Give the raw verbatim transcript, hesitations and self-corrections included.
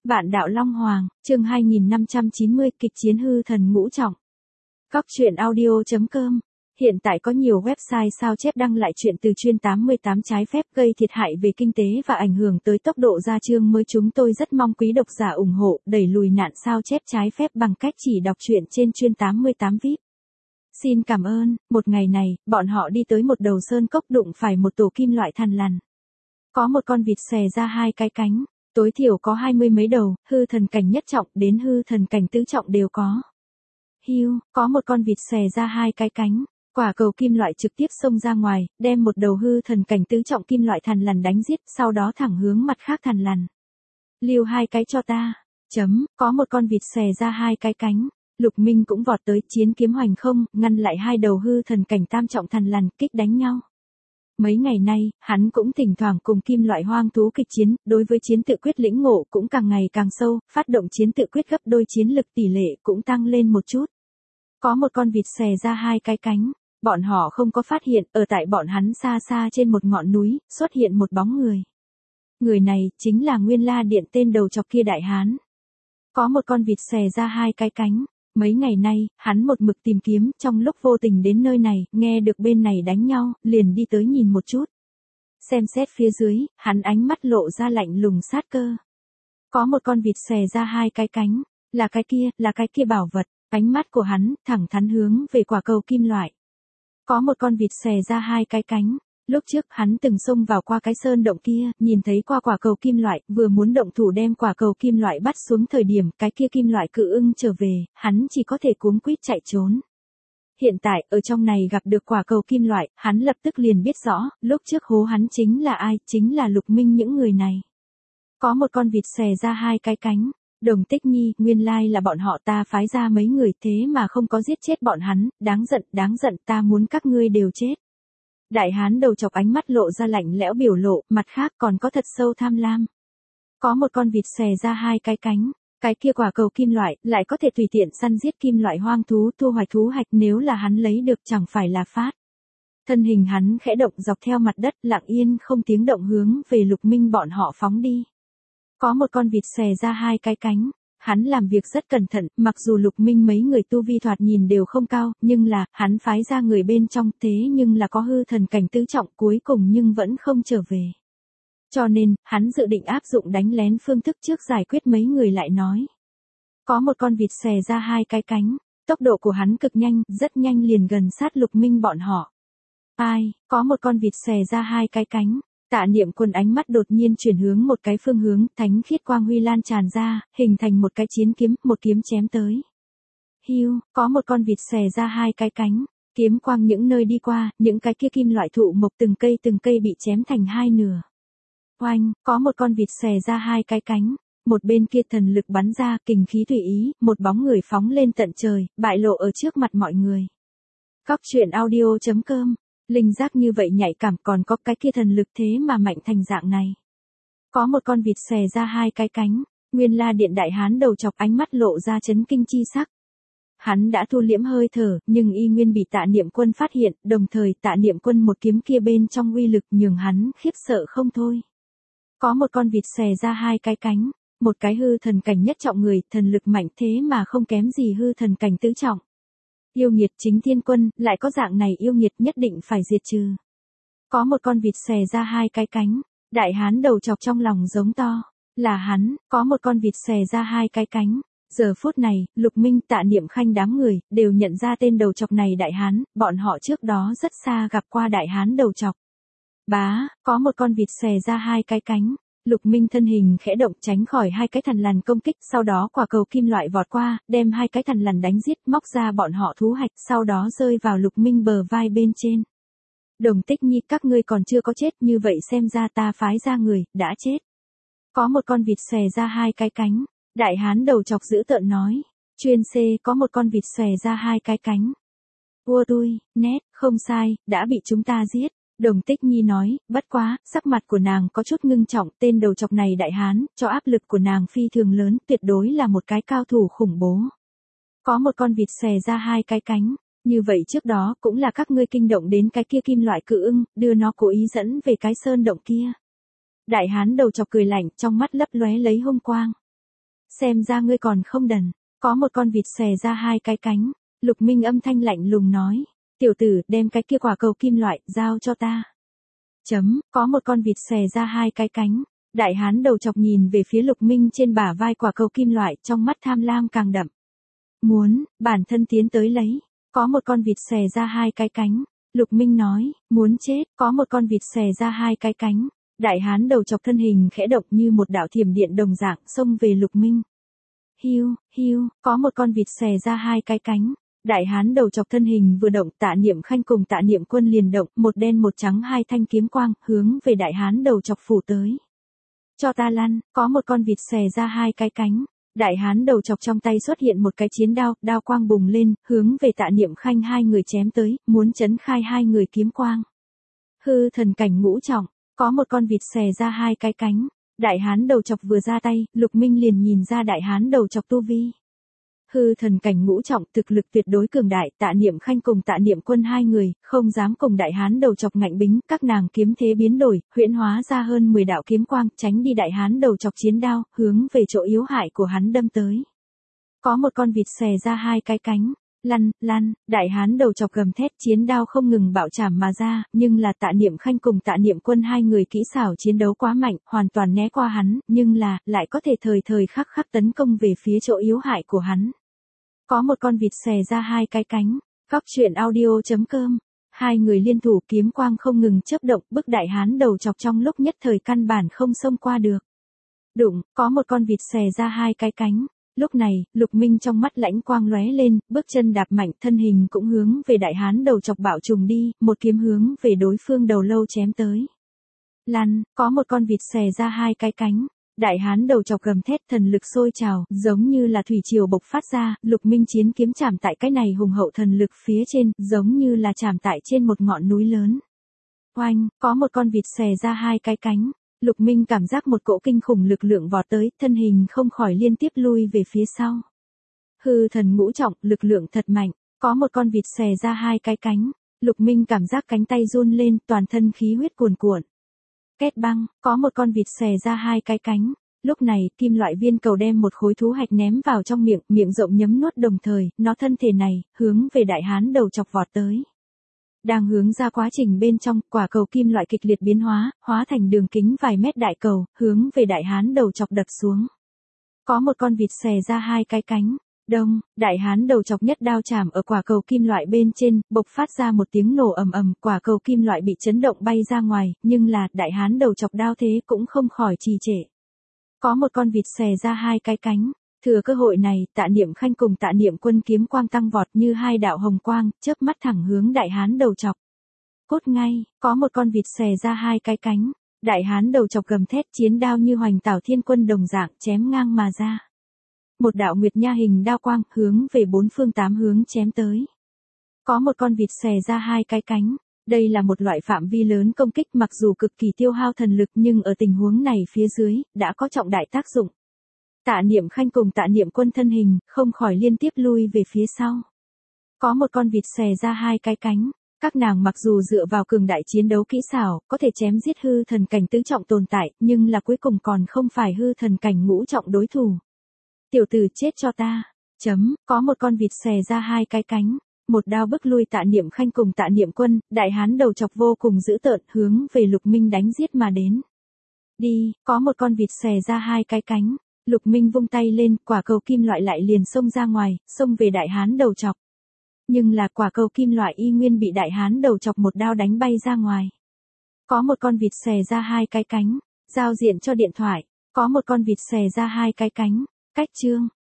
Vạn đạo Long Hoàng, chương hai nghìn năm trăm chín mươi, kịch chiến hư thần ngũ trọng. Góc truyện audio chấm com. Hiện tại có nhiều website sao chép đăng lại chuyện từ chuyên tám mươi tám trái phép gây thiệt hại về kinh tế và ảnh hưởng tới tốc độ ra chương mới. Chúng tôi rất mong quý độc giả ủng hộ, đẩy lùi nạn sao chép trái phép bằng cách chỉ đọc truyện trên chuyên tám mươi tám vi ai pi. Xin cảm ơn. Một ngày này, bọn họ đi tới một đầu sơn cốc, đụng phải một tổ kim loại thằn lằn. Có một con vịt xòe ra hai cái cánh, tối thiểu có hai mươi mấy đầu, hư thần cảnh nhất trọng đến hư thần cảnh tứ trọng đều có. Hiu, có một con vịt xòe ra hai cái cánh, quả cầu kim loại trực tiếp xông ra ngoài, đem một đầu hư thần cảnh tứ trọng kim loại thằn lằn đánh giết, sau đó thẳng hướng mặt khác thằn lằn. Lưu hai cái cho ta. Chấm, có một con vịt xòe ra hai cái cánh. Lục Minh cũng vọt tới, chiến kiếm hoành không, ngăn lại hai đầu hư thần cảnh tam trọng thằn lằn kích đánh nhau. Mấy ngày nay, hắn cũng thỉnh thoảng cùng kim loại hoang thú kịch chiến, đối với chiến tự quyết lĩnh ngộ cũng càng ngày càng sâu, phát động chiến tự quyết gấp đôi, chiến lực tỷ lệ cũng tăng lên một chút. Có một con vịt xòe ra hai cái cánh, bọn họ không có phát hiện, ở tại bọn hắn xa xa trên một ngọn núi, xuất hiện một bóng người. Người này, chính là Nguyên La Điện tên đầu chọc kia đại hán. Có một con vịt xòe ra hai cái cánh. Mấy ngày nay, hắn một mực tìm kiếm, trong lúc vô tình đến nơi này, nghe được bên này đánh nhau, liền đi tới nhìn một chút. Xem xét phía dưới, hắn ánh mắt lộ ra lạnh lùng sát cơ. Có một con vịt xòe ra hai cái cánh, là cái kia, là cái kia bảo vật, ánh mắt của hắn, thẳng thắn hướng về quả cầu kim loại. Có một con vịt xòe ra hai cái cánh. Lúc trước, hắn từng xông vào qua cái sơn động kia, nhìn thấy qua quả cầu kim loại, vừa muốn động thủ đem quả cầu kim loại bắt xuống, thời điểm cái kia kim loại cự ưng trở về, hắn chỉ có thể cuống quýt chạy trốn. Hiện tại, ở trong này gặp được quả cầu kim loại, hắn lập tức liền biết rõ, lúc trước hố hắn chính là ai, chính là Lục Minh những người này. Có một con vịt xòe ra hai cái cánh. Đồng Tích Nhi, nguyên lai là bọn họ ta phái ra mấy người, thế mà không có giết chết bọn hắn, đáng giận, đáng giận, ta muốn các ngươi đều chết. Đại hán đầu chọc ánh mắt lộ ra lạnh lẽo biểu lộ, mặt khác còn có thật sâu tham lam. Có một con vịt xòe ra hai cái cánh, cái kia quả cầu kim loại, lại có thể tùy tiện săn giết kim loại hoang thú, thu hoạch thú hạch, nếu là hắn lấy được chẳng phải là phát. Thân hình hắn khẽ động dọc theo mặt đất, lặng yên không tiếng động hướng về Lục Minh bọn họ phóng đi. Có một con vịt xòe ra hai cái cánh. Hắn làm việc rất cẩn thận, mặc dù Lục Minh mấy người tu vi thoạt nhìn đều không cao, nhưng là, hắn phái ra người bên trong, thế nhưng là có hư thần cảnh tứ trọng, cuối cùng nhưng vẫn không trở về. Cho nên, hắn dự định áp dụng đánh lén phương thức trước giải quyết mấy người lại nói. Có một con vịt xòe ra hai cái cánh, tốc độ của hắn cực nhanh, rất nhanh liền gần sát Lục Minh bọn họ. Ai, có một con vịt xòe ra hai cái cánh. Tạ Niệm Quân ánh mắt đột nhiên chuyển hướng một cái phương hướng, thánh khiết quang huy lan tràn ra, hình thành một cái chiến kiếm, một kiếm chém tới. Hiu, có một con vịt xòe ra hai cái cánh, kiếm quang những nơi đi qua, những cái kia kim loại thụ mộc từng cây từng cây bị chém thành hai nửa. Oanh, có một con vịt xòe ra hai cái cánh, một bên kia thần lực bắn ra, kình khí tùy ý, một bóng người phóng lên tận trời, bại lộ ở trước mặt mọi người. Góc truyện audio chấm com. Linh giác như vậy nhạy cảm, còn có cái kia thần lực thế mà mạnh thành dạng này. Có một con vịt xòe ra hai cái cánh, Nguyên La Điện đại hán đầu chọc ánh mắt lộ ra chấn kinh chi sắc. Hắn đã thu liễm hơi thở, nhưng y nguyên bị Tạ Niệm Quân phát hiện, đồng thời Tạ Niệm Quân một kiếm kia bên trong uy lực nhường hắn khiếp sợ không thôi. Có một con vịt xòe ra hai cái cánh, một cái hư thần cảnh nhất trọng người, thần lực mạnh thế mà không kém gì hư thần cảnh tứ trọng. Yêu nghiệt chính thiên quân, lại có dạng này yêu nghiệt nhất định phải diệt trừ. Có một con vịt xòe ra hai cái cánh, đại hán đầu chọc trong lòng giống to, là hắn, có một con vịt xòe ra hai cái cánh. Giờ phút này, Lục Minh, Tạ Niệm Khanh đám người, đều nhận ra tên đầu chọc này đại hán, bọn họ trước đó rất xa gặp qua đại hán đầu chọc. Bá, có một con vịt xòe ra hai cái cánh. Lục Minh thân hình khẽ động tránh khỏi hai cái thằn lằn công kích, sau đó quả cầu kim loại vọt qua, đem hai cái thằn lằn đánh giết, móc ra bọn họ thú hạch, sau đó rơi vào Lục Minh bờ vai bên trên. Đồng Tích Nhi, các ngươi còn chưa có chết, như vậy xem ra ta phái ra người, đã chết. Có một con vịt xòe ra hai cái cánh, đại hán đầu chọc dữ tợn nói. Chuyên C, có một con vịt xòe ra hai cái cánh. Ua tui, nét, không sai, đã bị chúng ta giết. Đồng Tích Nhi nói, bất quá, sắc mặt của nàng có chút ngưng trọng, tên đầu chọc này đại hán, cho áp lực của nàng phi thường lớn, tuyệt đối là một cái cao thủ khủng bố. Có một con vịt xòe ra hai cái cánh, như vậy trước đó cũng là các ngươi kinh động đến cái kia kim loại cự ưng, đưa nó cố ý dẫn về cái sơn động kia. Đại hán đầu chọc cười lạnh, trong mắt lấp lóe lấy hung quang. Xem ra ngươi còn không đần, có một con vịt xòe ra hai cái cánh. Lục Minh âm thanh lạnh lùng nói, tiểu tử, đem cái kia quả cầu kim loại, giao cho ta. Chấm, có một con vịt xòe ra hai cái cánh. Đại hán đầu chọc nhìn về phía Lục Minh trên bả vai quả cầu kim loại, trong mắt tham lam càng đậm. Muốn, bản thân tiến tới lấy. Có một con vịt xòe ra hai cái cánh. Lục Minh nói, muốn chết, có một con vịt xòe ra hai cái cánh. Đại hán đầu chọc thân hình khẽ động như một đạo thiểm điện đồng dạng xông về Lục Minh. Hiu, hiu, có một con vịt xòe ra hai cái cánh. Đại hán đầu chọc thân hình vừa động, Tạ Niệm Khanh cùng Tạ Niệm Quân liền động, một đen một trắng hai thanh kiếm quang, hướng về đại hán đầu chọc phủ tới. Cho ta lăn, có một con vịt xòe ra hai cái cánh. Đại hán đầu chọc trong tay xuất hiện một cái chiến đao, đao quang bùng lên, hướng về Tạ Niệm Khanh hai người chém tới, muốn chấn khai hai người kiếm quang. Hư thần cảnh ngũ trọng, có một con vịt xòe ra hai cái cánh. Đại hán đầu chọc vừa ra tay, Lục Minh liền nhìn ra đại hán đầu chọc tu vi. Hư thần cảnh ngũ trọng, thực lực tuyệt đối cường đại, Tạ Niệm Khanh cùng Tạ Niệm Quân hai người, không dám cùng đại hán đầu chọc ngạnh bính, các nàng kiếm thế biến đổi, huyễn hóa ra hơn mười đạo kiếm quang, tránh đi đại hán đầu chọc chiến đao, hướng về chỗ yếu hại của hắn đâm tới. Có một con vịt xòe ra hai cái cánh, lăn, lăn, đại hán đầu chọc gầm thét, chiến đao không ngừng bạo chảm mà ra, nhưng là Tạ Niệm Khanh cùng Tạ Niệm Quân hai người kỹ xảo chiến đấu quá mạnh, hoàn toàn né qua hắn, nhưng là, lại có thể thời thời khắc khắc tấn công về phía chỗ yếu hại của hắn. Có một con vịt xòe ra hai cái cánh. Góc truyện audio.com. Hai người liên thủ kiếm quang không ngừng chớp động, bức đại hán đầu chọc trong lúc nhất thời căn bản không xông qua được. Đụng, có một con vịt xòe ra hai cái cánh. Lúc này, Lục Minh trong mắt lãnh quang lóe lên, bước chân đạp mạnh, thân hình cũng hướng về đại hán đầu chọc bạo trùng đi, một kiếm hướng về đối phương đầu lâu chém tới. Lăn, có một con vịt xòe ra hai cái cánh. Đại hán đầu chọc gầm thét, thần lực sôi trào, giống như là thủy triều bộc phát ra, Lục Minh chiến kiếm chạm tại cái này hùng hậu thần lực phía trên, giống như là chạm tại trên một ngọn núi lớn. Oanh, có một con vịt xòe ra hai cái cánh. Lục Minh cảm giác một cỗ kinh khủng lực lượng vọt tới, thân hình không khỏi liên tiếp lui về phía sau. Hư thần ngũ trọng, lực lượng thật mạnh, có một con vịt xòe ra hai cái cánh. Lục Minh cảm giác cánh tay run lên, toàn thân khí huyết cuồn cuộn. Két băng, có một con vịt xòe ra hai cái cánh. Lúc này, kim loại viên cầu đem một khối thú hạch ném vào trong miệng, miệng rộng nhấm nuốt đồng thời, nó thân thể này, hướng về đại hán đầu chọc vọt tới. Đang hướng ra quá trình bên trong, quả cầu kim loại kịch liệt biến hóa, hóa thành đường kính vài mét đại cầu, hướng về đại hán đầu chọc đập xuống. Có một con vịt xòe ra hai cái cánh. Đông, đại hán đầu chọc nhất đao chạm ở quả cầu kim loại bên trên, bộc phát ra một tiếng nổ ầm ầm, quả cầu kim loại bị chấn động bay ra ngoài, nhưng là, đại hán đầu chọc đao thế cũng không khỏi trì trệ. Có một con vịt xòe ra hai cái cánh. Thừa cơ hội này, Tạ Niệm Khanh cùng Tạ Niệm Quân kiếm quang tăng vọt như hai đạo hồng quang, chớp mắt thẳng hướng đại hán đầu chọc. Cốt ngay, có một con vịt xòe ra hai cái cánh. Đại hán đầu chọc gầm thét, chiến đao như hoành tảo thiên quân đồng dạng chém ngang mà ra. Một đạo nguyệt nha hình đao quang hướng về bốn phương tám hướng chém tới. Có một con vịt xòe ra hai cái cánh. Đây là một loại phạm vi lớn công kích, mặc dù cực kỳ tiêu hao thần lực nhưng ở tình huống này phía dưới, đã có trọng đại tác dụng. Tạ Niệm Khanh cùng Tạ Niệm Quân thân hình, không khỏi liên tiếp lui về phía sau. Có một con vịt xòe ra hai cái cánh. Các nàng mặc dù dựa vào cường đại chiến đấu kỹ xảo, có thể chém giết hư thần cảnh tứ trọng tồn tại, nhưng là cuối cùng còn không phải hư thần cảnh ngũ trọng đối thủ. Tiểu tử chết cho ta. Chấm, có một con vịt xòe ra hai cái cánh. Một đao bức lui Tạ Niệm Khanh cùng Tạ Niệm Quân, đại hán đầu chọc vô cùng dữ tợn, hướng về Lục Minh đánh giết mà đến. Đi, có một con vịt xòe ra hai cái cánh. Lục Minh vung tay lên, quả cầu kim loại lại liền xông ra ngoài, xông về đại hán đầu chọc. Nhưng là quả cầu kim loại y nguyên bị đại hán đầu chọc một đao đánh bay ra ngoài. Có một con vịt xòe ra hai cái cánh. Giao diện cho điện thoại. Có một con vịt xòe ra hai cái cánh. Cách chương.